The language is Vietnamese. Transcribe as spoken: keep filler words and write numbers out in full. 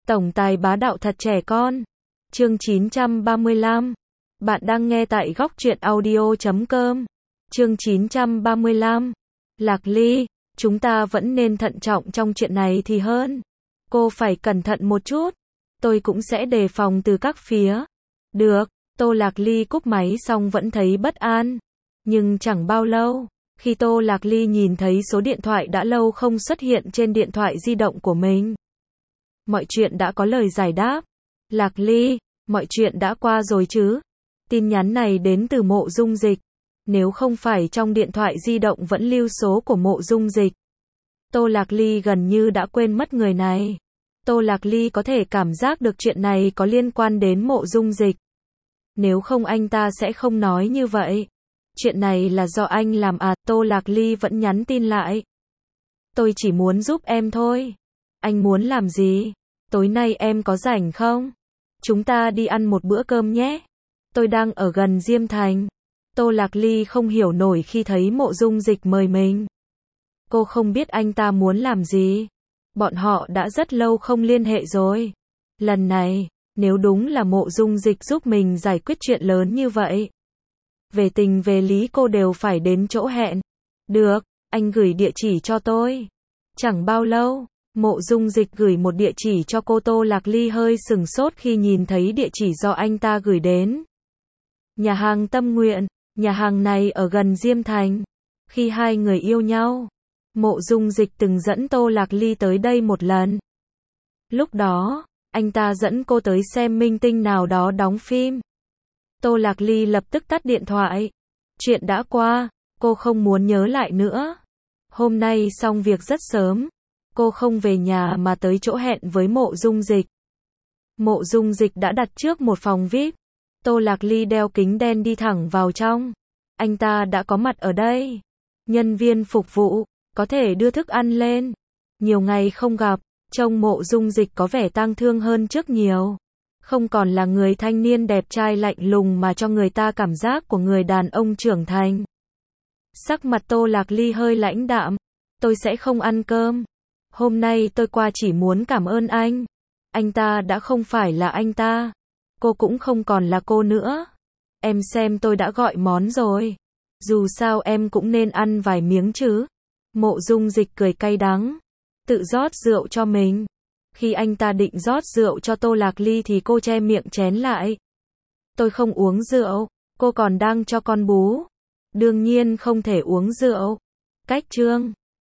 Tổng tài bá đạo thật trẻ con. Chương chín trăm ba mươi lăm. Bạn đang nghe tại góc truyện audio chấm com. Chương chín trăm ba mươi lăm. Lạc Ly, chúng ta vẫn nên thận trọng trong chuyện này thì hơn. Cô phải cẩn thận một chút. Tôi cũng sẽ đề phòng từ các phía. Được, Tô Lạc Ly cúp máy xong vẫn thấy bất an. Nhưng chẳng bao lâu, khi Tô Lạc Ly nhìn thấy số điện thoại đã lâu không xuất hiện trên điện thoại di động của mình. Mọi chuyện đã có lời giải đáp. Lạc Ly, mọi chuyện đã qua rồi chứ? Tin nhắn này đến từ Mộ Dung Dịch. Nếu không phải trong điện thoại di động vẫn lưu số của Mộ Dung Dịch. Tô Lạc Ly gần như đã quên mất người này. Tô Lạc Ly có thể cảm giác được chuyện này có liên quan đến Mộ Dung Dịch. Nếu không anh ta sẽ không nói như vậy. Chuyện này là do anh làm à? Tô Lạc Ly vẫn nhắn tin lại. Tôi chỉ muốn giúp em thôi. Anh muốn làm gì? Tối nay em có rảnh không? Chúng ta đi ăn một bữa cơm nhé. Tôi đang ở gần Diêm Thành. Tô Lạc Ly không hiểu nổi khi thấy Mộ Dung Dịch mời mình. Cô không biết anh ta muốn làm gì. Bọn họ đã rất lâu không liên hệ rồi. Lần này, nếu đúng là Mộ Dung Dịch giúp mình giải quyết chuyện lớn như vậy, về tình về lý cô đều phải đến chỗ hẹn. Được, anh gửi địa chỉ cho tôi. Chẳng bao lâu, Mộ Dung Dịch gửi một địa chỉ cho cô. Tô Lạc Ly hơi sừng sốt khi nhìn thấy địa chỉ do anh ta gửi đến. Nhà hàng Tâm Nguyện, nhà hàng này ở gần Diêm Thành. Khi hai người yêu nhau, Mộ Dung Dịch từng dẫn Tô Lạc Ly tới đây một lần. Lúc đó, anh ta dẫn cô tới xem minh tinh nào đó đóng phim. Tô Lạc Ly lập tức tắt điện thoại. Chuyện đã qua, cô không muốn nhớ lại nữa. Hôm nay xong việc rất sớm. Cô không về nhà mà tới chỗ hẹn với Mộ Dung Dịch. Mộ Dung Dịch đã đặt trước một phòng vi ai pi. Tô Lạc Ly đeo kính đen đi thẳng vào trong. Anh ta đã có mặt ở đây. Nhân viên phục vụ, có thể đưa thức ăn lên. Nhiều ngày không gặp, trông Mộ Dung Dịch có vẻ tang thương hơn trước nhiều. Không còn là người thanh niên đẹp trai lạnh lùng mà cho người ta cảm giác của người đàn ông trưởng thành. Sắc mặt Tô Lạc Ly hơi lãnh đạm. Tôi sẽ không ăn cơm. Hôm nay tôi qua chỉ muốn cảm ơn anh. Anh ta đã không phải là anh ta. Cô cũng không còn là cô nữa. Em xem tôi đã gọi món rồi. Dù sao em cũng nên ăn vài miếng chứ. Mộ Dung Dịch cười cay đắng. Tự rót rượu cho mình. Khi anh ta định rót rượu cho Tô Lạc Ly thì cô che miệng chén lại. Tôi không uống rượu. Cô còn đang cho con bú. Đương nhiên không thể uống rượu. Cách chương.